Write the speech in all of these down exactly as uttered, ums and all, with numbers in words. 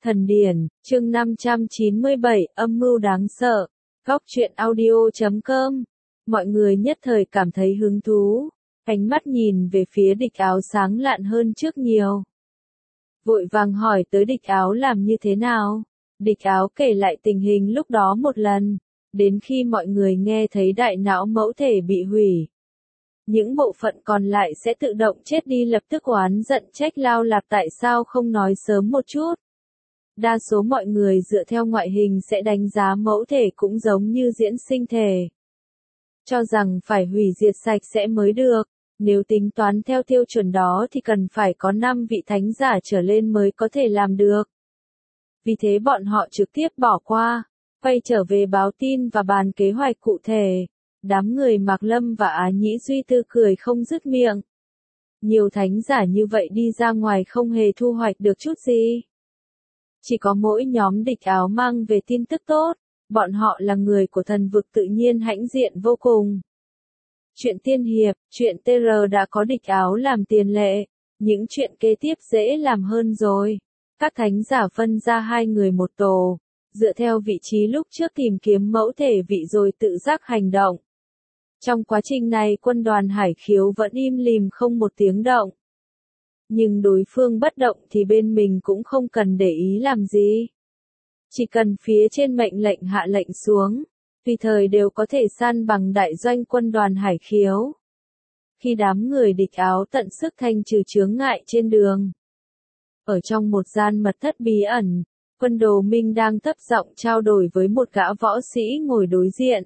Thần điển, chương năm trăm chín mươi bảy, âm mưu đáng sợ. Góc truyện audio chấm com. Mọi người nhất thời cảm thấy hứng thú, ánh mắt nhìn về phía địch áo sáng lạn hơn trước nhiều. Vội vàng hỏi tới địch áo làm như thế nào. Địch áo kể lại tình hình lúc đó một lần, đến khi mọi người nghe thấy đại não mẫu thể bị hủy. Những bộ phận còn lại sẽ tự động chết đi, lập tức oán giận trách Lao Lạp tại sao không nói sớm một chút. Đa số mọi người dựa theo ngoại hình sẽ đánh giá mẫu thể cũng giống như diễn sinh thể. Cho rằng phải hủy diệt sạch sẽ mới được, nếu tính toán theo tiêu chuẩn đó thì cần phải có năm vị thánh giả trở lên mới có thể làm được. Vì thế bọn họ trực tiếp bỏ qua, quay trở về báo tin và bàn kế hoạch cụ thể. Đám người Mạc Lâm và Á Nhĩ Duy Tư cười không dứt miệng. Nhiều thánh giả như vậy đi ra ngoài không hề thu hoạch được chút gì. Chỉ có mỗi nhóm địch áo mang về tin tức tốt, bọn họ là người của thần vực tự nhiên hãnh diện vô cùng. Chuyện tiên hiệp, chuyện tê rờ đã có địch áo làm tiền lệ, những chuyện kế tiếp dễ làm hơn rồi. Các thánh giả phân ra hai người một tổ, dựa theo vị trí lúc trước tìm kiếm mẫu thể vị rồi tự giác hành động. Trong quá trình này quân đoàn Hải Khiếu vẫn im lìm không một tiếng động. Nhưng đối phương bất động thì bên mình cũng không cần để ý làm gì. Chỉ cần phía trên mệnh lệnh hạ lệnh xuống, tùy thời đều có thể san bằng đại doanh quân đoàn Hải Khiếu. Khi đám người địch áo tận sức thanh trừ chướng ngại trên đường. Ở trong một gian mật thất bí ẩn, Quân Đồ Minh đang thấp giọng trao đổi với một gã võ sĩ ngồi đối diện.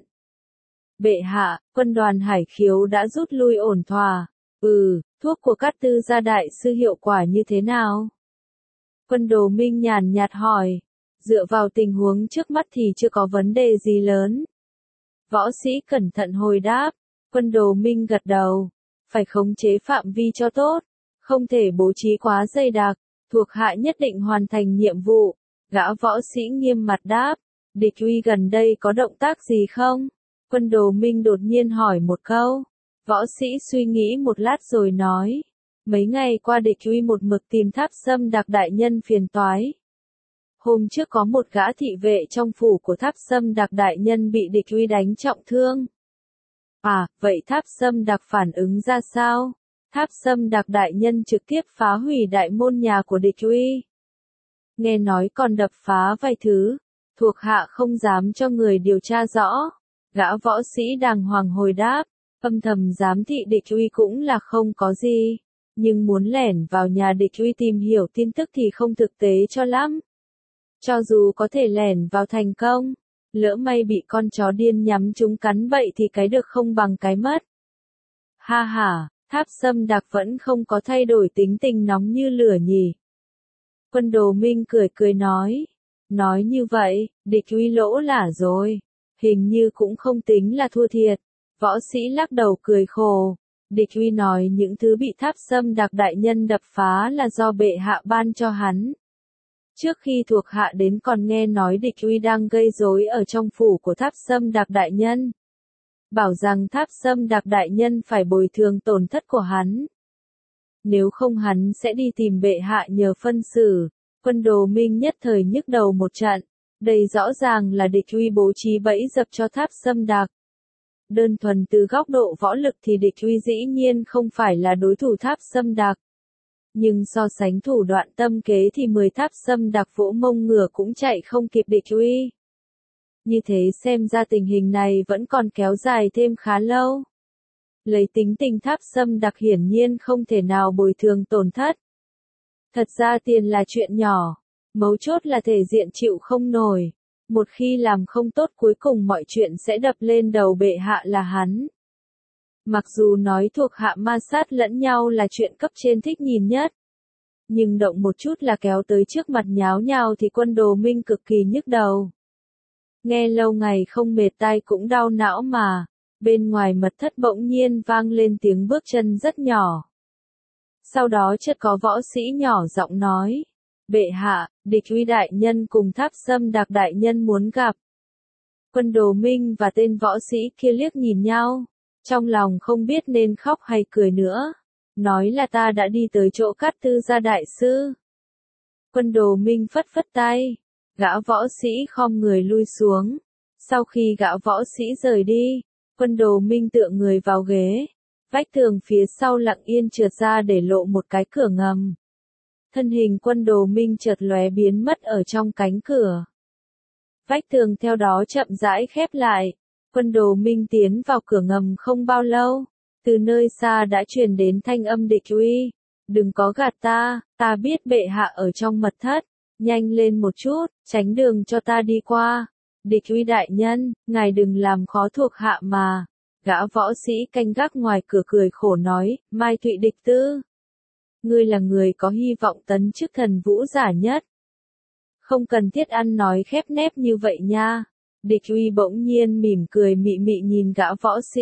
Bệ hạ, quân đoàn Hải Khiếu đã rút lui ổn thỏa. Ừ, thuốc của Cát Tư gia đại sư hiệu quả như thế nào? Quân Đồ Minh nhàn nhạt hỏi. Dựa vào tình huống trước mắt thì chưa có vấn đề gì lớn. Võ sĩ cẩn thận hồi đáp. Quân Đồ Minh gật đầu. Phải khống chế phạm vi cho tốt. Không thể bố trí quá dày đặc. Thuộc hạ nhất định hoàn thành nhiệm vụ. Gã võ sĩ nghiêm mặt đáp. Địch uy gần đây có động tác gì không? Quân Đồ Minh đột nhiên hỏi một câu. Võ sĩ suy nghĩ một lát rồi nói. Mấy ngày qua địch uy một mực tìm Tháp Sâm Đặc đại nhân phiền toái. Hôm trước có một gã thị vệ trong phủ của Tháp Sâm Đặc đại nhân bị địch uy đánh trọng thương. À, vậy Tháp Sâm Đặc phản ứng ra sao? Tháp Sâm Đặc đại nhân trực tiếp phá hủy đại môn nhà của địch uy. Nghe nói còn đập phá vài thứ, thuộc hạ không dám cho người điều tra rõ. Gã võ sĩ đàng hoàng hồi đáp, âm thầm giám thị địch uy cũng là không có gì, nhưng muốn lẻn vào nhà địch uy tìm hiểu tin tức thì không thực tế cho lắm. Cho dù có thể lẻn vào thành công, lỡ may bị con chó điên nhắm trúng cắn bậy thì cái được không bằng cái mất. Ha ha, Tháp Sâm Đặc vẫn không có thay đổi tính tình nóng như lửa nhỉ. Quân Đồ Minh cười cười nói, nói như vậy, địch uy lỗ lả rồi. Hình như cũng không tính là thua thiệt. Võ sĩ lắc đầu cười khổ. Địch uy nói những thứ bị Tháp Sâm Đặc đại nhân đập phá là do bệ hạ ban cho hắn. Trước khi thuộc hạ đến còn nghe nói địch uy đang gây rối ở trong phủ của Tháp Sâm Đặc đại nhân. Bảo rằng Tháp Sâm Đặc đại nhân phải bồi thường tổn thất của hắn. Nếu không hắn sẽ đi tìm bệ hạ nhờ phân xử. Quân Đồ Minh nhất thời nhức đầu một trận. Đây rõ ràng là địch uy bố trí bẫy dập cho Tháp Sâm Đặc. Đơn thuần từ góc độ võ lực thì địch uy dĩ nhiên không phải là đối thủ Tháp Sâm Đặc. Nhưng so sánh thủ đoạn tâm kế thì mười Tháp Sâm Đặc vỗ mông ngựa cũng chạy không kịp địch uy. Như thế xem ra tình hình này vẫn còn kéo dài thêm khá lâu. Lấy tính tình Tháp Sâm Đặc hiển nhiên không thể nào bồi thường tổn thất. Thật ra tiền là chuyện nhỏ. Mấu chốt là thể diện chịu không nổi. Một khi làm không tốt cuối cùng mọi chuyện sẽ đập lên đầu bệ hạ là hắn. Mặc dù nói thuộc hạ ma sát lẫn nhau là chuyện cấp trên thích nhìn nhất. Nhưng động một chút là kéo tới trước mặt nháo nhào thì Quân Đồ Minh cực kỳ nhức đầu. Nghe lâu ngày không mệt tai cũng đau não mà. Bên ngoài mật thất bỗng nhiên vang lên tiếng bước chân rất nhỏ. Sau đó chợt có võ sĩ nhỏ giọng nói. Bệ hạ, địch uy đại nhân cùng Tháp Sâm Đặc đại nhân muốn gặp. Quân Đồ Minh và tên võ sĩ kia liếc nhìn nhau, trong lòng không biết nên khóc hay cười nữa. Nói là ta đã đi tới chỗ Cát Tư gia đại sư. Quân Đồ Minh phất phất tay. Gã võ sĩ khom người lui xuống. Sau khi gã võ sĩ rời đi, Quân Đồ Minh tựa người vào ghế. Vách tường phía sau lặng yên trượt ra để lộ một cái cửa ngầm. Thân hình Quân Đồ Minh chợt lóe biến mất ở trong cánh cửa. Vách tường theo đó chậm rãi khép lại. Quân Đồ Minh tiến vào cửa ngầm không bao lâu. Từ nơi xa đã truyền đến thanh âm Địch Uy. Đừng có gạt ta, ta biết bệ hạ ở trong mật thất. Nhanh lên một chút, tránh đường cho ta đi qua. Địch Uy đại nhân, ngài đừng làm khó thuộc hạ mà. Gã võ sĩ canh gác ngoài cửa cười khổ nói, Mai Thụy Địch Tư. Ngươi là người có hy vọng tấn chức thần vũ giả nhất. Không cần thiết ăn nói khép nép như vậy nha. Địch Uy bỗng nhiên mỉm cười mị mị nhìn gã võ sĩ.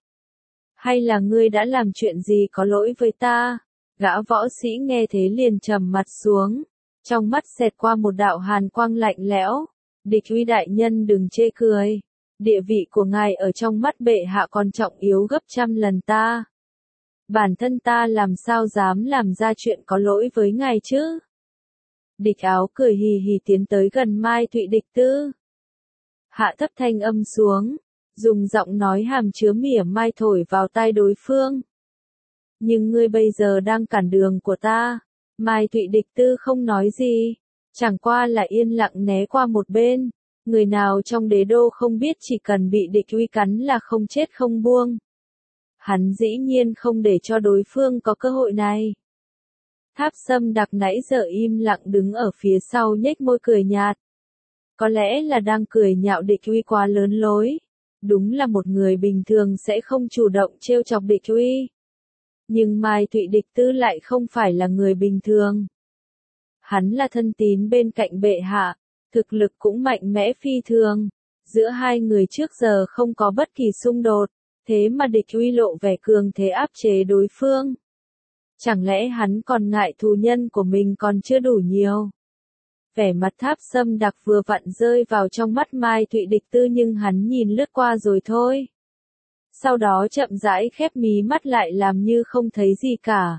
Hay là ngươi đã làm chuyện gì có lỗi với ta? Gã võ sĩ nghe thế liền trầm mặt xuống. Trong mắt xẹt qua một đạo hàn quang lạnh lẽo. Địch Uy đại nhân đừng chê cười. Địa vị của ngài ở trong mắt bệ hạ còn trọng yếu gấp trăm lần ta. Bản thân ta làm sao dám làm ra chuyện có lỗi với ngài chứ? Địch Áo cười hì hì tiến tới gần Mai Thụy Địch Tư. Hạ thấp thanh âm xuống, dùng giọng nói hàm chứa mỉa mai thổi vào tai đối phương. Nhưng ngươi bây giờ đang cản đường của ta. Mai Thụy Địch Tư không nói gì, chẳng qua là yên lặng né qua một bên. Người nào trong đế đô không biết chỉ cần bị Địch Uy cắn là không chết không buông. Hắn dĩ nhiên không để cho đối phương có cơ hội này. Tháp Sâm Đặc nãy giờ im lặng đứng ở phía sau nhếch môi cười nhạt. Có lẽ là đang cười nhạo Địch Uy quá lớn lối. Đúng là một người bình thường sẽ không chủ động trêu chọc Địch Uy. Nhưng Mai Thụy Địch Tư lại không phải là người bình thường. Hắn là thân tín bên cạnh bệ hạ, thực lực cũng mạnh mẽ phi thường. Giữa hai người trước giờ không có bất kỳ xung đột, thế mà Địch Uy lộ vẻ cường thế áp chế đối phương. Chẳng lẽ hắn còn ngại thù nhân của mình còn chưa đủ nhiều? Vẻ mặt Tháp Sâm Đặc vừa vặn rơi vào trong mắt Mai Thụy Địch Tư nhưng hắn nhìn lướt qua rồi thôi. Sau đó chậm rãi khép mí mắt lại làm như không thấy gì cả.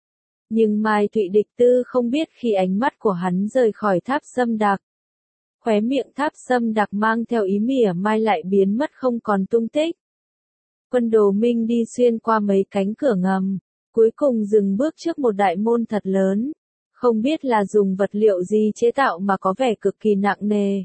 Nhưng Mai Thụy Địch Tư không biết khi ánh mắt của hắn rời khỏi Tháp Sâm Đặc. Khóe miệng Tháp Sâm Đặc mang theo ý mỉa mai lại biến mất không còn tung tích. Quân Đồ Minh đi xuyên qua mấy cánh cửa ngầm, cuối cùng dừng bước trước một đại môn thật lớn. Không biết là dùng vật liệu gì chế tạo mà có vẻ cực kỳ nặng nề.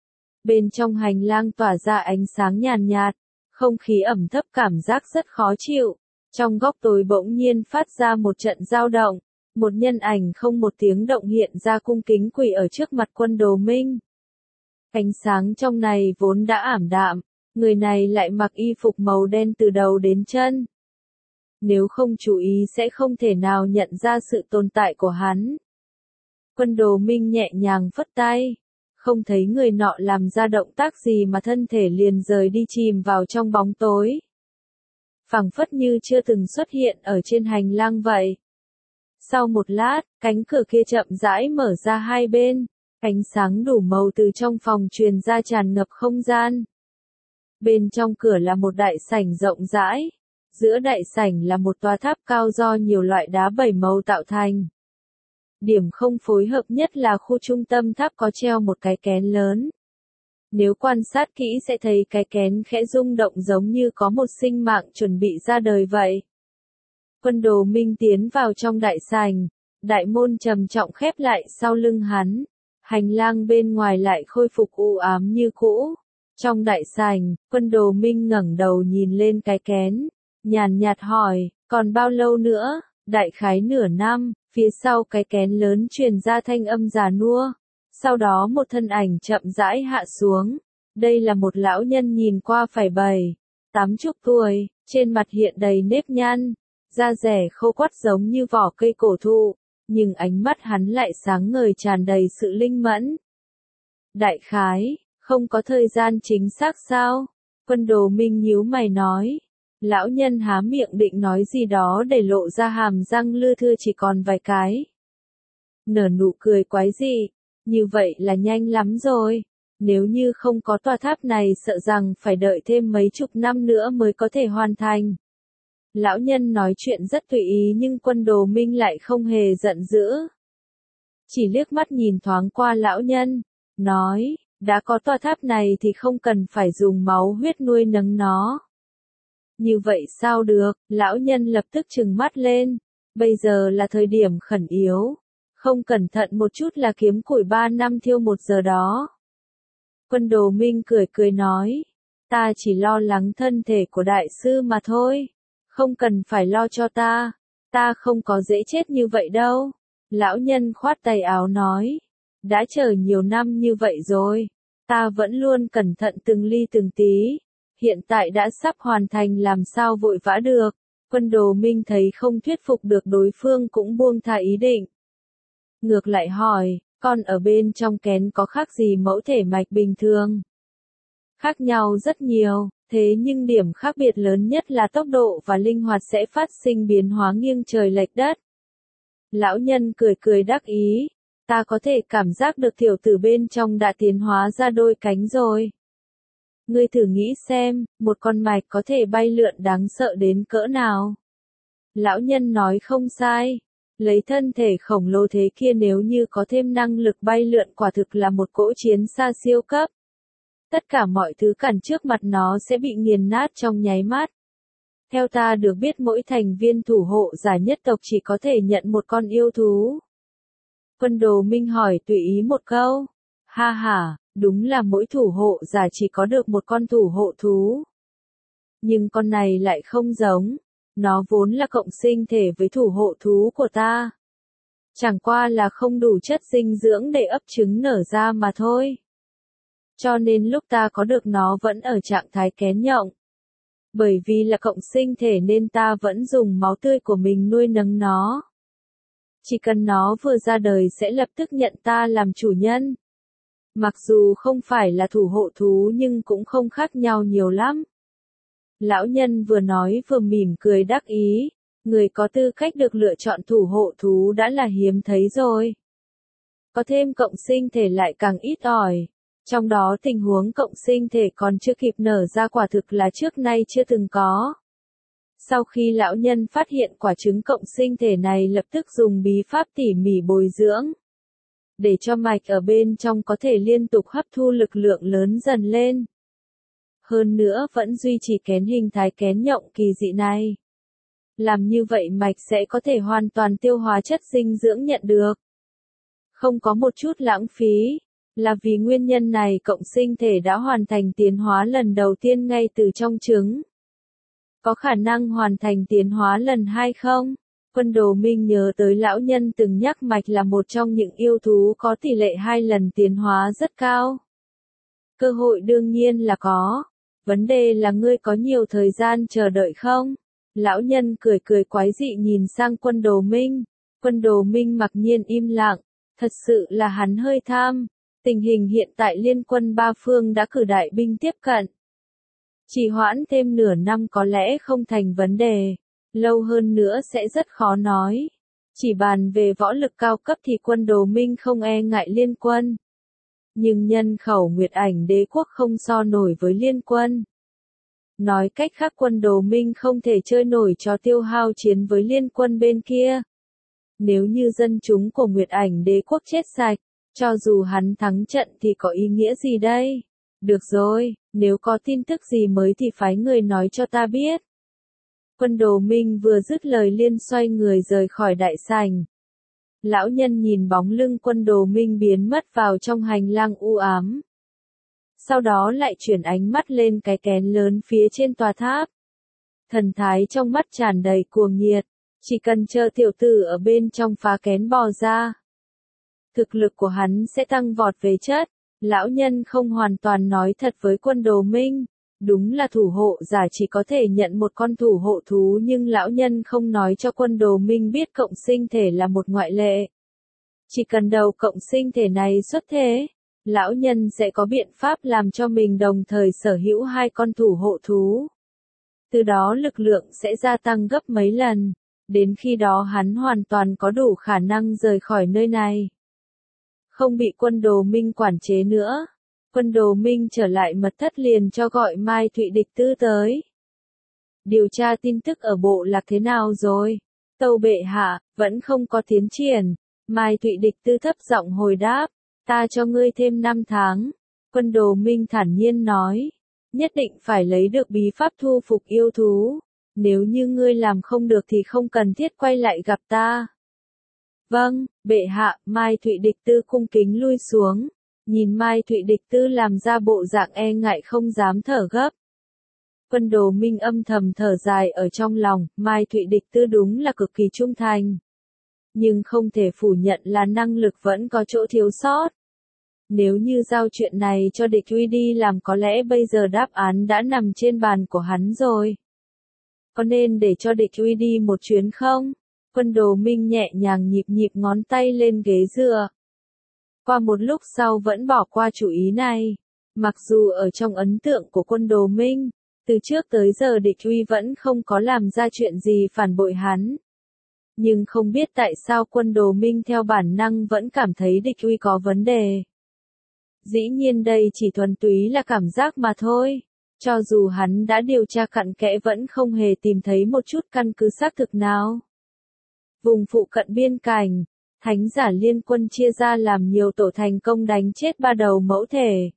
Bên trong hành lang tỏa ra ánh sáng nhàn nhạt, không khí ẩm thấp cảm giác rất khó chịu. Trong góc tối bỗng nhiên phát ra một trận dao động, một nhân ảnh không một tiếng động hiện ra cung kính quỳ ở trước mặt Quân Đồ Minh. Ánh sáng trong này vốn đã ảm đạm, người này lại mặc y phục màu đen từ đầu đến chân. Nếu không chú ý sẽ không thể nào nhận ra sự tồn tại của hắn. Quân Đồ Minh nhẹ nhàng phất tay, không thấy người nọ làm ra động tác gì mà thân thể liền rời đi chìm vào trong bóng tối. Phảng phất như chưa từng xuất hiện ở trên hành lang vậy. Sau một lát, cánh cửa kia chậm rãi mở ra hai bên, ánh sáng đủ màu từ trong phòng truyền ra tràn ngập không gian. Bên trong cửa là một đại sảnh rộng rãi, giữa đại sảnh là một tòa tháp cao do nhiều loại đá bảy màu tạo thành. Điểm không phối hợp nhất là khu trung tâm tháp có treo một cái kén lớn. Nếu quan sát kỹ sẽ thấy cái kén khẽ rung động giống như có một sinh mạng chuẩn bị ra đời vậy. Quân Đồ Minh tiến vào trong đại sảnh, đại môn trầm trọng khép lại sau lưng hắn. Hành lang bên ngoài lại khôi phục u ám như cũ. Trong đại sảnh, Quân Đồ Minh ngẩng đầu nhìn lên cái kén, nhàn nhạt hỏi, còn bao lâu nữa? Đại khái nửa năm. Phía sau cái kén lớn truyền ra thanh âm già nua. Sau đó một thân ảnh chậm rãi hạ xuống. Đây là một lão nhân nhìn qua phải bảy, tám chục tuổi, trên mặt hiện đầy nếp nhăn, da rẻ khô quắt giống như vỏ cây cổ thụ, nhưng ánh mắt hắn lại sáng ngời tràn đầy sự linh mẫn. Đại khái, không có thời gian chính xác sao? Quân Đồ Minh nhíu mày nói. Lão nhân há miệng định nói gì đó để lộ ra hàm răng lưa thưa chỉ còn vài cái. Nở nụ cười quái dị, như vậy là nhanh lắm rồi. Nếu như không có tòa tháp này sợ rằng phải đợi thêm mấy chục năm nữa mới có thể hoàn thành. Lão nhân nói chuyện rất tùy ý nhưng Quân Đồ Minh lại không hề giận dữ. chỉ liếc mắt nhìn thoáng qua lão nhân, nói, đã có tòa tháp này thì không cần phải dùng máu huyết nuôi nấng nó. Như vậy sao được, lão nhân lập tức trừng mắt lên, bây giờ là thời điểm khẩn yếu, không cẩn thận một chút là kiếm củi ba năm thiêu một giờ đó. Quân Đồ Minh cười cười nói, ta chỉ lo lắng thân thể của đại sư mà thôi, không cần phải lo cho ta, ta không có dễ chết như vậy đâu. Lão nhân khoát tay áo nói, đã chờ nhiều năm như vậy rồi, ta vẫn luôn cẩn thận từng ly từng tí, hiện tại đã sắp hoàn thành làm sao vội vã được. Quân Đồ Minh thấy không thuyết phục được đối phương cũng buông tha ý định. Ngược lại hỏi, con ở bên trong kén có khác gì mẫu thể mạch bình thường? Khác nhau rất nhiều, thế nhưng điểm khác biệt lớn nhất là tốc độ và linh hoạt sẽ phát sinh biến hóa nghiêng trời lệch đất. Lão nhân cười cười đắc ý, ta có thể cảm giác được tiểu tử bên trong đã tiến hóa ra đôi cánh rồi. Ngươi thử nghĩ xem, một con mạch có thể bay lượn đáng sợ đến cỡ nào. Lão nhân nói không sai, lấy thân thể khổng lồ thế kia nếu như có thêm năng lực bay lượn quả thực là một cỗ chiến xa siêu cấp. Tất cả mọi thứ cản trước mặt nó sẽ bị nghiền nát trong nháy mắt. Theo ta được biết mỗi thành viên thủ hộ giả nhất tộc chỉ có thể nhận một con yêu thú. Quân Đồ Minh hỏi tùy ý một câu. Ha ha, đúng là mỗi thủ hộ giả chỉ có được một con thủ hộ thú. Nhưng con này lại không giống. Nó vốn là cộng sinh thể với thủ hộ thú của ta. Chẳng qua là không đủ chất dinh dưỡng để ấp trứng nở ra mà thôi. Cho nên lúc ta có được nó vẫn ở trạng thái kén nhộng. Bởi vì là cộng sinh thể nên ta vẫn dùng máu tươi của mình nuôi nấng nó. Chỉ cần nó vừa ra đời sẽ lập tức nhận ta làm chủ nhân. Mặc dù không phải là thủ hộ thú nhưng cũng không khác nhau nhiều lắm. Lão nhân vừa nói vừa mỉm cười đắc ý, người có tư cách được lựa chọn thủ hộ thú đã là hiếm thấy rồi. Có thêm cộng sinh thể lại càng ít ỏi. Trong đó tình huống cộng sinh thể còn chưa kịp nở ra quả thực là trước nay chưa từng có. Sau khi lão nhân phát hiện quả trứng cộng sinh thể này lập tức dùng bí pháp tỉ mỉ bồi dưỡng. Để cho mạch ở bên trong có thể liên tục hấp thu lực lượng lớn dần lên. Hơn nữa vẫn duy trì kén hình thái kén nhộng kỳ dị này. Làm như vậy mạch sẽ có thể hoàn toàn tiêu hóa chất dinh dưỡng nhận được. Không có một chút lãng phí. Là vì nguyên nhân này cộng sinh thể đã hoàn thành tiến hóa lần đầu tiên ngay từ trong trứng. Có khả năng hoàn thành tiến hóa lần hai không? Quân Đồ Minh nhớ tới lão nhân từng nhắc mạch là một trong những yêu thú có tỷ lệ hai lần tiến hóa rất cao. Cơ hội đương nhiên là có. Vấn đề là ngươi có nhiều thời gian chờ đợi không? Lão nhân cười cười quái dị nhìn sang Quân Đồ Minh. Quân Đồ Minh mặc nhiên im lặng. Thật sự là hắn hơi tham. Tình hình hiện tại liên quân ba phương đã cử đại binh tiếp cận. Chỉ hoãn thêm nửa năm có lẽ không thành vấn đề. Lâu hơn nữa sẽ rất khó nói. Chỉ bàn về võ lực cao cấp thì Quân Đồ Minh không e ngại liên quân. Nhưng nhân khẩu Nguyệt Ảnh Đế quốc không so nổi với liên quân. Nói cách khác Quân Đồ Minh không thể chơi nổi trò tiêu hao chiến với liên quân bên kia. Nếu như dân chúng của Nguyệt Ảnh Đế quốc chết sạch, cho dù hắn thắng trận thì có ý nghĩa gì đây? Được rồi, nếu có tin tức gì mới thì phái người nói cho ta biết. Quân Đồ Minh vừa dứt lời liền xoay người rời khỏi đại sảnh. Lão nhân nhìn bóng lưng Quân Đồ Minh biến mất vào trong hành lang u ám. Sau đó lại chuyển ánh mắt lên cái kén lớn phía trên tòa tháp. Thần thái trong mắt tràn đầy cuồng nhiệt, chỉ cần chờ tiểu tử ở bên trong phá kén bò ra. Thực lực của hắn sẽ tăng vọt về chất. Lão nhân không hoàn toàn nói thật với Quân Đồ Minh. Đúng là thủ hộ giả chỉ có thể nhận một con thủ hộ thú nhưng lão nhân không nói cho Quân Đồ Minh biết cộng sinh thể là một ngoại lệ. Chỉ cần đầu cộng sinh thể này xuất thế, lão nhân sẽ có biện pháp làm cho mình đồng thời sở hữu hai con thủ hộ thú. Từ đó lực lượng sẽ gia tăng gấp mấy lần. Đến khi đó hắn hoàn toàn có đủ khả năng rời khỏi nơi này. Không bị Quân Đồ Minh quản chế nữa. Quân Đồ Minh trở lại mật thất liền cho gọi Mai Thụy Địch Tư tới. Điều tra tin tức ở bộ lạc thế nào rồi? Tâu bệ hạ, vẫn không có tiến triển. Mai Thụy Địch Tư thấp giọng hồi đáp, ta cho ngươi thêm năm tháng. Quân Đồ Minh thản nhiên nói, nhất định phải lấy được bí pháp thu phục yêu thú. Nếu như ngươi làm không được thì không cần thiết quay lại gặp ta. Vâng, bệ hạ. Mai Thụy Địch Tư cung kính lui xuống. Nhìn Mai Thụy Địch Tư làm ra bộ dạng e ngại không dám thở gấp. Quân Đồ Minh âm thầm thở dài ở trong lòng, Mai Thụy Địch Tư đúng là cực kỳ trung thành. Nhưng không thể phủ nhận là năng lực vẫn có chỗ thiếu sót. Nếu như giao chuyện này cho địch uy đi làm có lẽ bây giờ đáp án đã nằm trên bàn của hắn rồi. Có nên để cho địch uy đi một chuyến không? Quân Đồ Minh nhẹ nhàng nhịp nhịp ngón tay lên ghế dựa. Qua một lúc sau vẫn bỏ qua chủ ý này. Mặc dù ở trong ấn tượng của Quân Đồ Minh, từ trước tới giờ địch uy vẫn không có làm ra chuyện gì phản bội hắn. Nhưng không biết tại sao Quân Đồ Minh theo bản năng vẫn cảm thấy địch uy có vấn đề. Dĩ nhiên đây chỉ thuần túy là cảm giác mà thôi. Cho dù hắn đã điều tra cặn kẽ vẫn không hề tìm thấy một chút căn cứ xác thực nào. Vùng phụ cận biên cảnh, thánh giả liên quân chia ra làm nhiều tổ thành công đánh chết ba đầu mẫu thể.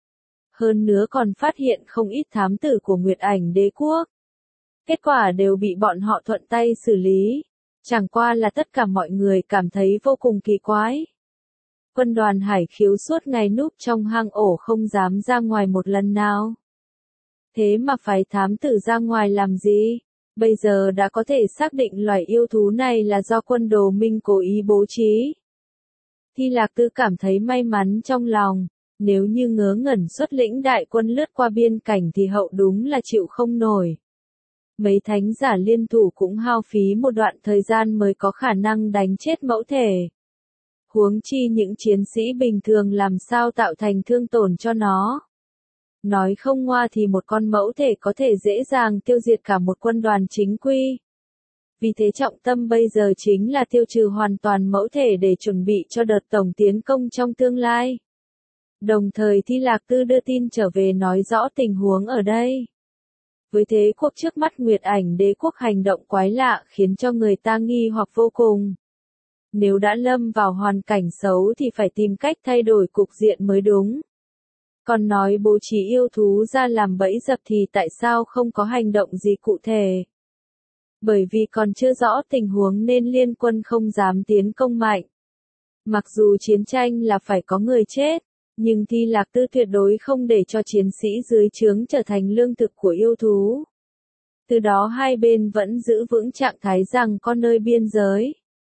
Hơn nữa còn phát hiện không ít thám tử của Nguyệt Ảnh Đế Quốc. Kết quả đều bị bọn họ thuận tay xử lý. Chẳng qua là tất cả mọi người cảm thấy vô cùng kỳ quái. Quân đoàn Hải Khiếu suốt ngày núp trong hang ổ không dám ra ngoài một lần nào. Thế mà phải thám tử ra ngoài làm gì? Bây giờ đã có thể xác định loài yêu thú này là do Quân Đồ Minh cố ý bố trí. Thi Lạc Tư cảm thấy may mắn trong lòng. Nếu như ngớ ngẩn xuất lĩnh đại quân lướt qua biên cảnh thì hậu đúng là chịu không nổi. Mấy thánh giả liên thủ cũng hao phí một đoạn thời gian mới có khả năng đánh chết mẫu thể. Huống chi những chiến sĩ bình thường làm sao tạo thành thương tổn cho nó. Nói không ngoa thì một con mẫu thể có thể dễ dàng tiêu diệt cả một quân đoàn chính quy. Vì thế trọng tâm bây giờ chính là tiêu trừ hoàn toàn mẫu thể để chuẩn bị cho đợt tổng tiến công trong tương lai. Đồng thời Thi Lạc Tư đưa tin trở về nói rõ tình huống ở đây. Với thế cuộc trước mắt Nguyệt Ảnh Đế Quốc hành động quái lạ khiến cho người ta nghi hoặc vô cùng. Nếu đã lâm vào hoàn cảnh xấu thì phải tìm cách thay đổi cục diện mới đúng. Còn nói bố trí yêu thú ra làm bẫy dập thì tại sao không có hành động gì cụ thể? Bởi vì còn chưa rõ tình huống nên liên quân không dám tiến công mạnh. Mặc dù chiến tranh là phải có người chết, nhưng Thi Lạc Tư tuyệt đối không để cho chiến sĩ dưới trướng trở thành lương thực của yêu thú. Từ đó hai bên vẫn giữ vững trạng thái rằng có nơi biên giới.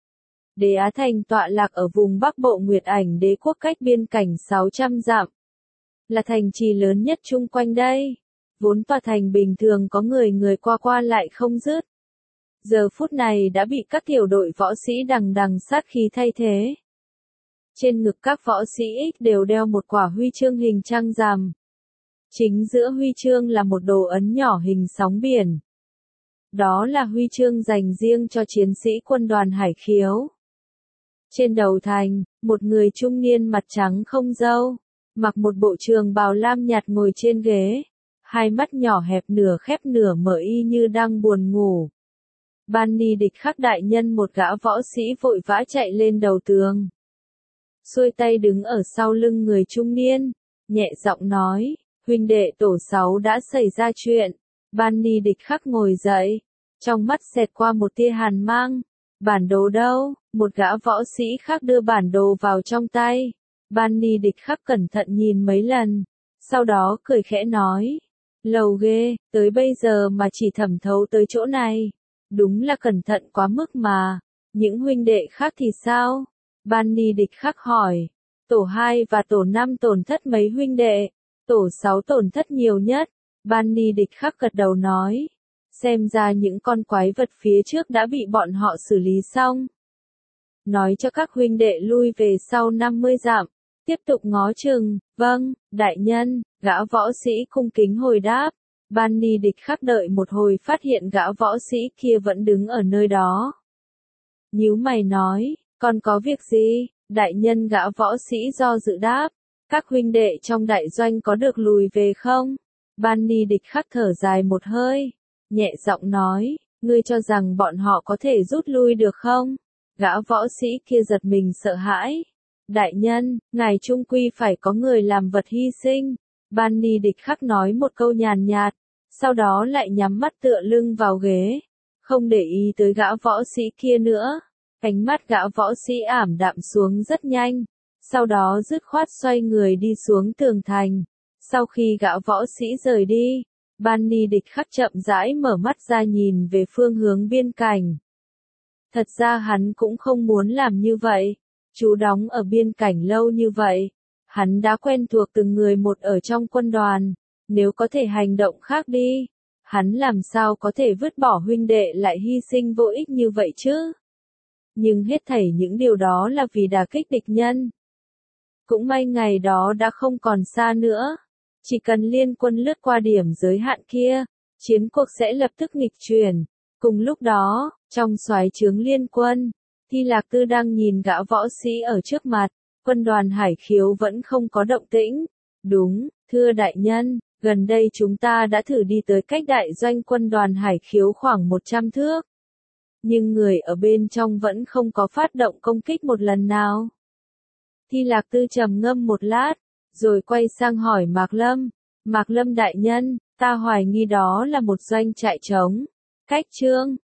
Đế Á Thành tọa lạc ở vùng Bắc Bộ Nguyệt Ảnh Đế Quốc cách biên cảnh sáu trăm dặm. Là thành trì lớn nhất chung quanh đây. Vốn tòa thành bình thường có người người qua qua lại không dứt. Giờ phút này đã bị các tiểu đội võ sĩ đằng đằng sát khí thay thế. Trên ngực các võ sĩ đều đeo một quả huy chương hình trăng rằm. Chính giữa huy chương là một đồ ấn nhỏ hình sóng biển. Đó là huy chương dành riêng cho chiến sĩ quân đoàn Hải Khiếu. Trên đầu thành, một người trung niên mặt trắng không râu, mặc một bộ trường bào lam nhạt ngồi trên ghế, hai mắt nhỏ hẹp nửa khép nửa mở y như đang buồn ngủ. Ban Ni Địch Khắc đại nhân một gã võ sĩ vội vã chạy lên đầu tường. Xuôi tay đứng ở sau lưng người trung niên, nhẹ giọng nói, huynh đệ tổ sáu đã xảy ra chuyện. Ban Ni Địch Khắc ngồi dậy, trong mắt xẹt qua một tia hàn mang. Bản đồ đâu? Một gã võ sĩ khác đưa bản đồ vào trong tay. Ban Ni Địch Khắc cẩn thận nhìn mấy lần, sau đó cười khẽ nói, lầu ghê, tới bây giờ mà chỉ thẩm thấu tới chỗ này. Đúng là cẩn thận quá mức mà. Những huynh đệ khác thì sao? Ban Ni Địch Khắc hỏi. Tổ hai và tổ năm tổn thất mấy huynh đệ? Tổ sáu tổn thất nhiều nhất. Ban Ni Địch Khắc gật đầu nói. Xem ra những con quái vật phía trước đã bị bọn họ xử lý xong. Nói cho các huynh đệ lui về sau năm mươi dặm. Tiếp tục ngó chừng. Vâng, đại nhân. Gã võ sĩ cung kính hồi đáp. Ban Ni Địch Khắc đợi một hồi phát hiện gã võ sĩ kia vẫn đứng ở nơi đó. Nhíu mày nói, còn có việc gì? Đại nhân gã võ sĩ do dự đáp. Các huynh đệ trong đại doanh có được lùi về không? Ban Ni Địch Khắc thở dài một hơi. Nhẹ giọng nói, ngươi cho rằng bọn họ có thể rút lui được không? Gã võ sĩ kia giật mình sợ hãi. Đại nhân, ngài trung quy phải có người làm vật hy sinh. Ban Ni Địch Khắc nói một câu nhàn nhạt, sau đó lại nhắm mắt tựa lưng vào ghế, không để ý tới gã võ sĩ kia nữa. Ánh mắt gã võ sĩ ảm đạm xuống rất nhanh, sau đó dứt khoát xoay người đi xuống tường thành. Sau khi gã võ sĩ rời đi, Ban Ni Địch Khắc chậm rãi mở mắt ra nhìn về phương hướng biên cảnh. Thật ra hắn cũng không muốn làm như vậy. Chú đóng ở biên cảnh lâu như vậy, hắn đã quen thuộc từng người một ở trong quân đoàn. Nếu có thể hành động khác đi, hắn làm sao có thể vứt bỏ huynh đệ lại hy sinh vô ích như vậy chứ? Nhưng hết thảy những điều đó là vì đả kích địch nhân. Cũng may ngày đó đã không còn xa nữa. Chỉ cần liên quân lướt qua điểm giới hạn kia, chiến cuộc sẽ lập tức nghịch chuyển. Cùng lúc đó, trong soái trướng liên quân, Thi Lạc Tư đang nhìn gã võ sĩ ở trước mặt, quân đoàn Hải Khiếu vẫn không có động tĩnh. Đúng, thưa đại nhân, gần đây chúng ta đã thử đi tới cách đại doanh quân đoàn Hải Khiếu khoảng một trăm thước. Nhưng người ở bên trong vẫn không có phát động công kích một lần nào. Thi Lạc Tư trầm ngâm một lát, rồi quay sang hỏi Mạc Lâm. Mạc Lâm đại nhân, ta hoài nghi đó là một doanh trại trống. Cách Trương,